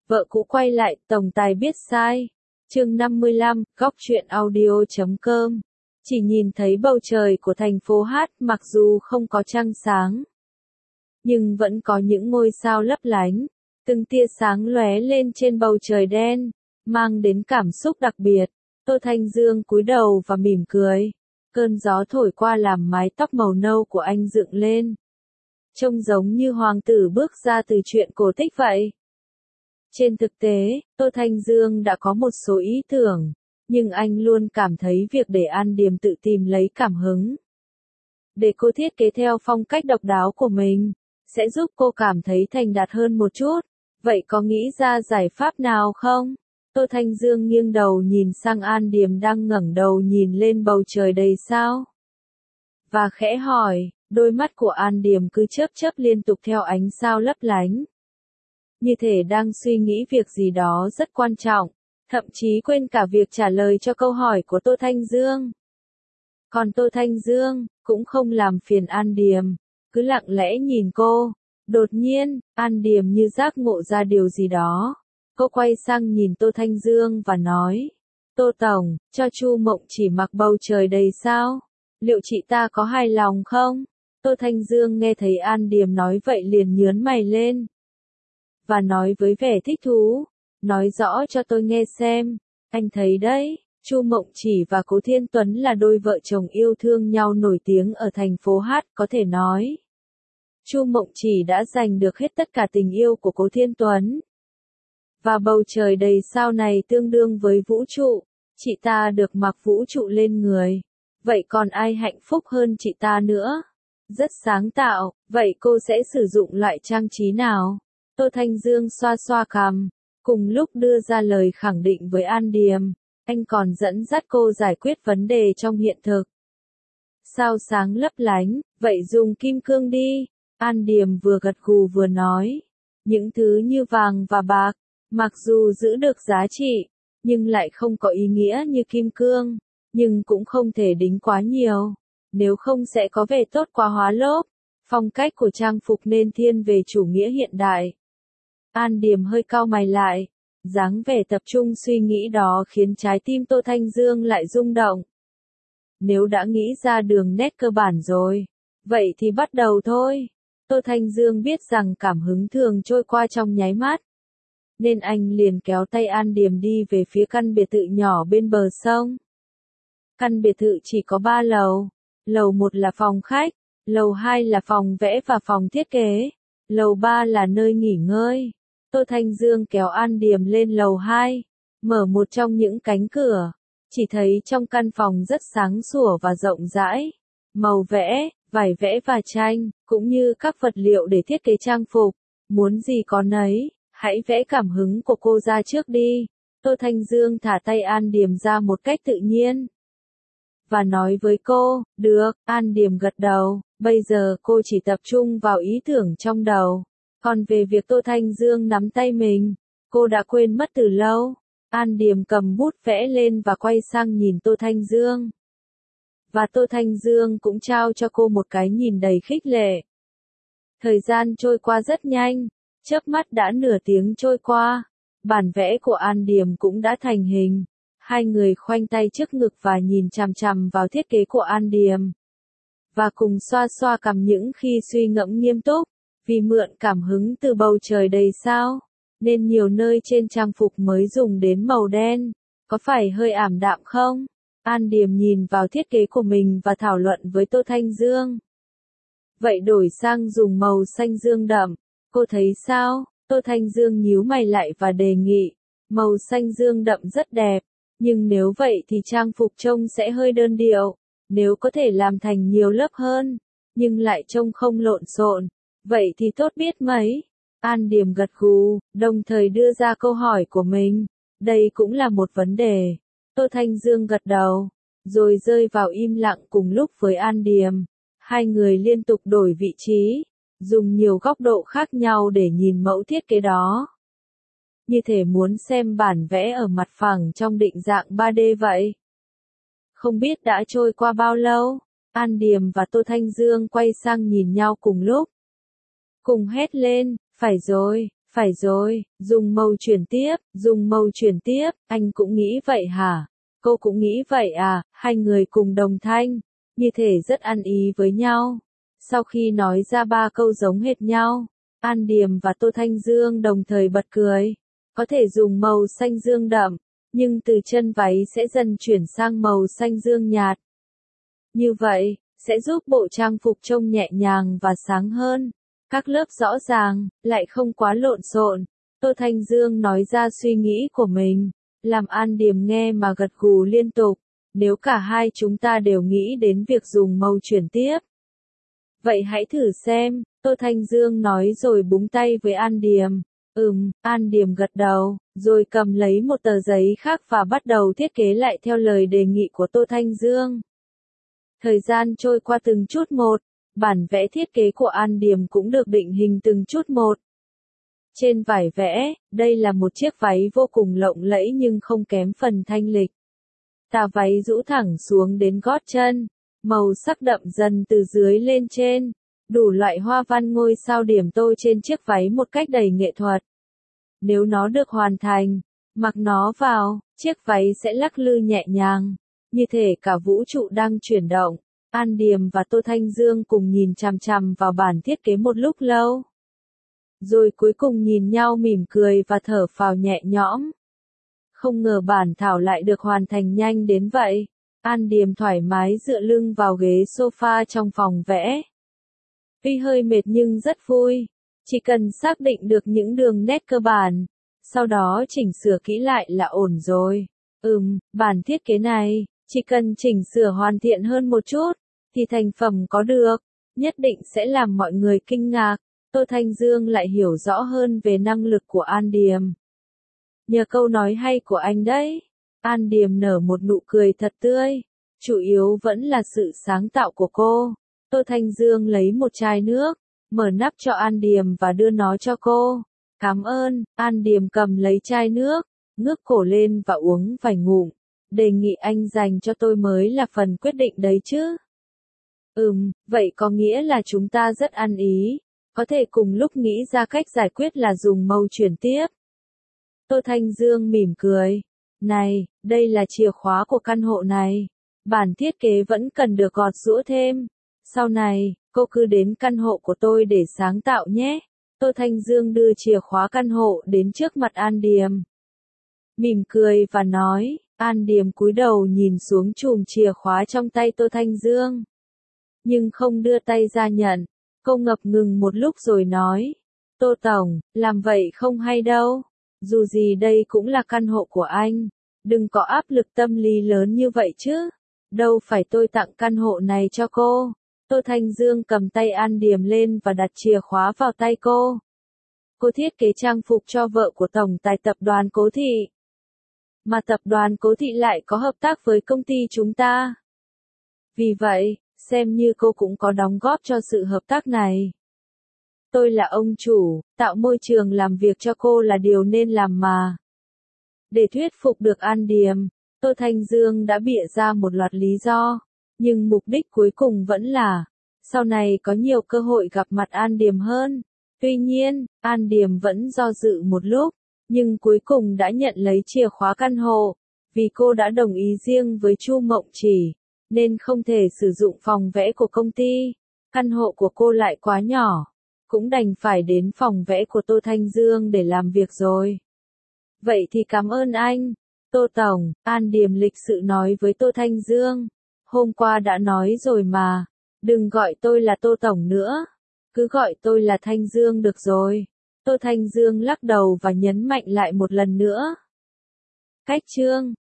Vợ cũ quay lại, tổng tài biết sai. Chương 55, góc truyện audio.com. Chỉ nhìn thấy bầu trời của thành phố Hát, mặc dù không có trăng sáng, nhưng vẫn có những ngôi sao lấp lánh, từng tia sáng lóe lên trên bầu trời đen, mang đến cảm xúc đặc biệt. Tô Thanh Dương cúi đầu và mỉm cười. Cơn gió thổi qua làm mái tóc màu nâu của anh dựng lên, trông giống như hoàng tử bước ra từ truyện cổ tích vậy. Trên thực tế, Tô Thanh Dương đã có một số ý tưởng, nhưng anh luôn cảm thấy việc để An Điềm tự tìm lấy cảm hứng, để cô thiết kế theo phong cách độc đáo của mình, sẽ giúp cô cảm thấy thành đạt hơn một chút. Vậy có nghĩ ra giải pháp nào không? Tô Thanh Dương nghiêng đầu nhìn sang An Điềm đang ngẩng đầu nhìn lên bầu trời đầy sao, và khẽ hỏi. Đôi mắt của An Điềm cứ chớp chớp liên tục theo ánh sao lấp lánh, như thể đang suy nghĩ việc gì đó rất quan trọng, thậm chí quên cả việc trả lời cho câu hỏi của Tô Thanh Dương. Còn Tô Thanh Dương cũng không làm phiền An Điềm, cứ lặng lẽ nhìn cô. Đột nhiên, An Điềm như giác ngộ ra điều gì đó. Cô quay sang nhìn Tô Thanh Dương và nói: Tô Tổng, cho Chu Mộng Chỉ mặc bầu trời đầy sao, liệu chị ta có hài lòng không? Tô Thanh Dương nghe thấy An Điềm nói vậy liền nhướng mày lên, và nói với vẻ thích thú: nói rõ cho tôi nghe xem. Anh thấy đấy, Chu Mộng Chỉ và Cố Thiên Tuấn là đôi vợ chồng yêu thương nhau nổi tiếng ở thành phố Hát, có thể nói. Chu Mộng Chỉ đã giành được hết tất cả tình yêu của Cố Thiên Tuấn. Và bầu trời đầy sao này tương đương với vũ trụ, chị ta được mặc vũ trụ lên người. Vậy còn ai hạnh phúc hơn chị ta nữa? Rất sáng tạo, vậy cô sẽ sử dụng loại trang trí nào? Tô Thanh Dương xoa xoa cằm, cùng lúc đưa ra lời khẳng định với An Điềm, anh còn dẫn dắt cô giải quyết vấn đề trong hiện thực. Sao sáng lấp lánh, vậy dùng kim cương đi. An Điềm vừa gật gù vừa nói, những thứ như vàng và bạc, mặc dù giữ được giá trị, nhưng lại không có ý nghĩa như kim cương, nhưng cũng không thể đính quá nhiều, nếu không sẽ có vẻ tốt quá hóa lốp. Phong cách của trang phục nên thiên về chủ nghĩa hiện đại. An Điềm hơi cau mày lại, dáng vẻ tập trung suy nghĩ đó khiến trái tim Tô Thanh Dương lại rung động. Nếu đã nghĩ ra đường nét cơ bản rồi, vậy thì bắt đầu thôi. Tô Thanh Dương biết rằng cảm hứng thường trôi qua trong nháy mắt, nên anh liền kéo tay An Điềm đi về phía căn biệt thự nhỏ bên bờ sông. Căn biệt thự chỉ có 3 lầu, lầu 1 là phòng khách, lầu 2 là phòng vẽ và phòng thiết kế, lầu 3 là nơi nghỉ ngơi. Tô Thanh Dương kéo An Điềm lên lầu 2, mở một trong những cánh cửa, chỉ thấy trong căn phòng rất sáng sủa và rộng rãi. Màu vẽ, vải vẽ và tranh, cũng như các vật liệu để thiết kế trang phục, muốn gì có nấy, hãy vẽ cảm hứng của cô ra trước đi. Tô Thanh Dương thả tay An Điềm ra một cách tự nhiên, và nói với cô: được. An Điềm gật đầu, bây giờ cô chỉ tập trung vào ý tưởng trong đầu. Còn về việc Tô Thanh Dương nắm tay mình, cô đã quên mất từ lâu. An Điềm cầm bút vẽ lên và quay sang nhìn Tô Thanh Dương. Và Tô Thanh Dương cũng trao cho cô một cái nhìn đầy khích lệ. Thời gian trôi qua rất nhanh, chớp mắt đã nửa tiếng trôi qua. Bản vẽ của An Điềm cũng đã thành hình. Hai người khoanh tay trước ngực và nhìn chằm chằm vào thiết kế của An Điềm, và cùng xoa xoa cằm những khi suy ngẫm nghiêm túc. Vì mượn cảm hứng từ bầu trời đầy sao, nên nhiều nơi trên trang phục mới dùng đến màu đen. Có phải hơi ảm đạm không? An Điềm nhìn vào thiết kế của mình và thảo luận với Tô Thanh Dương. Vậy đổi sang dùng màu xanh dương đậm, cô thấy sao? Tô Thanh Dương nhíu mày lại và đề nghị. Màu xanh dương đậm rất đẹp, nhưng nếu vậy thì trang phục trông sẽ hơi đơn điệu. Nếu có thể làm thành nhiều lớp hơn, nhưng lại trông không lộn xộn, vậy thì tốt biết mấy. An Điềm gật gù, đồng thời đưa ra câu hỏi của mình. Đây cũng là một vấn đề. Tô Thanh Dương gật đầu, rồi rơi vào im lặng cùng lúc với An Điềm. Hai người liên tục đổi vị trí, dùng nhiều góc độ khác nhau để nhìn mẫu thiết kế đó, như thể muốn xem bản vẽ ở mặt phẳng trong định dạng 3D vậy. Không biết đã trôi qua bao lâu, An Điềm và Tô Thanh Dương quay sang nhìn nhau cùng lúc, cùng hét lên: phải rồi, Phải rồi, dùng màu chuyển tiếp, anh cũng nghĩ vậy hả? Cô cũng nghĩ vậy à, hai người cùng đồng thanh, như thể rất ăn ý với nhau. Sau khi nói ra ba câu giống hệt nhau, An Điềm và Tô Thanh Dương đồng thời bật cười. Có thể dùng màu xanh dương đậm, nhưng từ chân váy sẽ dần chuyển sang màu xanh dương nhạt. Như vậy, sẽ giúp bộ trang phục trông nhẹ nhàng và sáng hơn. Các lớp rõ ràng, lại không quá lộn xộn. Tô Thanh Dương nói ra suy nghĩ của mình, làm An Điềm nghe mà gật gù liên tục. Nếu cả hai chúng ta đều nghĩ đến việc dùng màu chuyển tiếp. Vậy hãy thử xem, Tô Thanh Dương nói rồi búng tay với An Điềm. An Điềm gật đầu, rồi cầm lấy một tờ giấy khác và bắt đầu thiết kế lại theo lời đề nghị của Tô Thanh Dương. Thời gian trôi qua từng chút một, bản vẽ thiết kế của An Điềm cũng được định hình từng chút một. Trên vải vẽ, đây là một chiếc váy vô cùng lộng lẫy nhưng không kém phần thanh lịch. Tà váy rũ thẳng xuống đến gót chân, màu sắc đậm dần từ dưới lên trên, đủ loại hoa văn ngôi sao điểm tô trên chiếc váy một cách đầy nghệ thuật. Nếu nó được hoàn thành, mặc nó vào, chiếc váy sẽ lắc lư nhẹ nhàng, như thể cả vũ trụ đang chuyển động. An Điềm và Tô Thanh Dương cùng nhìn chằm chằm vào bản thiết kế một lúc lâu. Rồi cuối cùng nhìn nhau mỉm cười và thở phào nhẹ nhõm. Không ngờ bản thảo lại được hoàn thành nhanh đến vậy. An Điềm thoải mái dựa lưng vào ghế sofa trong phòng vẽ. Tuy hơi mệt nhưng rất vui. Chỉ cần xác định được những đường nét cơ bản, sau đó chỉnh sửa kỹ lại là ổn rồi. Bản thiết kế này, chỉ cần chỉnh sửa hoàn thiện hơn một chút, thì thành phẩm có được, nhất định sẽ làm mọi người kinh ngạc. Tô Thanh Dương lại hiểu rõ hơn về năng lực của An Điềm. Nhờ câu nói hay của anh đấy. An Điềm nở một nụ cười thật tươi. Chủ yếu vẫn là sự sáng tạo của cô. Tô Thanh Dương lấy một chai nước, mở nắp cho An Điềm và đưa nó cho cô. Cảm ơn. An Điềm cầm lấy chai nước, ngước cổ lên và uống vài ngụm. Đề nghị anh dành cho tôi mới là phần quyết định đấy chứ. Vậy có nghĩa là chúng ta rất ăn ý. Có thể cùng lúc nghĩ ra cách giải quyết là dùng màu chuyển tiếp. Tô Thanh Dương mỉm cười. Này, đây là chìa khóa của căn hộ này. Bản thiết kế vẫn cần được gọt giũa thêm. Sau này, cô cứ đến căn hộ của tôi để sáng tạo nhé. Tô Thanh Dương đưa chìa khóa căn hộ đến trước mặt An Điềm. Mỉm cười và nói, An Điềm cúi đầu nhìn xuống chùm chìa khóa trong tay Tô Thanh Dương. Nhưng không đưa tay ra nhận. Cô ngập ngừng một lúc rồi nói, Tô Tổng, làm vậy không hay đâu. Dù gì đây cũng là căn hộ của anh. Đừng có áp lực tâm lý lớn như vậy chứ. Đâu phải tôi tặng căn hộ này cho cô. Tô Thanh Dương cầm tay An Điềm lên và đặt chìa khóa vào tay cô. Cô thiết kế trang phục cho vợ của tổng tài tập đoàn Cố Thị. Mà tập đoàn Cố Thị lại có hợp tác với công ty chúng ta. Vì vậy, xem như cô cũng có đóng góp cho sự hợp tác này. Tôi là ông chủ, tạo môi trường làm việc cho cô là điều nên làm mà. Để thuyết phục được An Điềm, Tô Thanh Dương đã bịa ra một loạt lý do, nhưng mục đích cuối cùng vẫn là, sau này có nhiều cơ hội gặp mặt An Điềm hơn. Tuy nhiên, An Điềm vẫn do dự một lúc, nhưng cuối cùng đã nhận lấy chìa khóa căn hộ, vì cô đã đồng ý riêng với Chu Mộng Chỉ, nên không thể sử dụng phòng vẽ của công ty. Căn hộ của cô lại quá nhỏ, cũng đành phải đến phòng vẽ của Tô Thanh Dương để làm việc rồi. Vậy thì cảm ơn anh, Tô Tổng. An Điềm lịch sự nói với Tô Thanh Dương. Hôm qua đã nói rồi mà, đừng gọi tôi là Tô Tổng nữa, cứ gọi tôi là Thanh Dương được rồi. Tô Thanh Dương lắc đầu và nhấn mạnh lại một lần nữa. Cách chương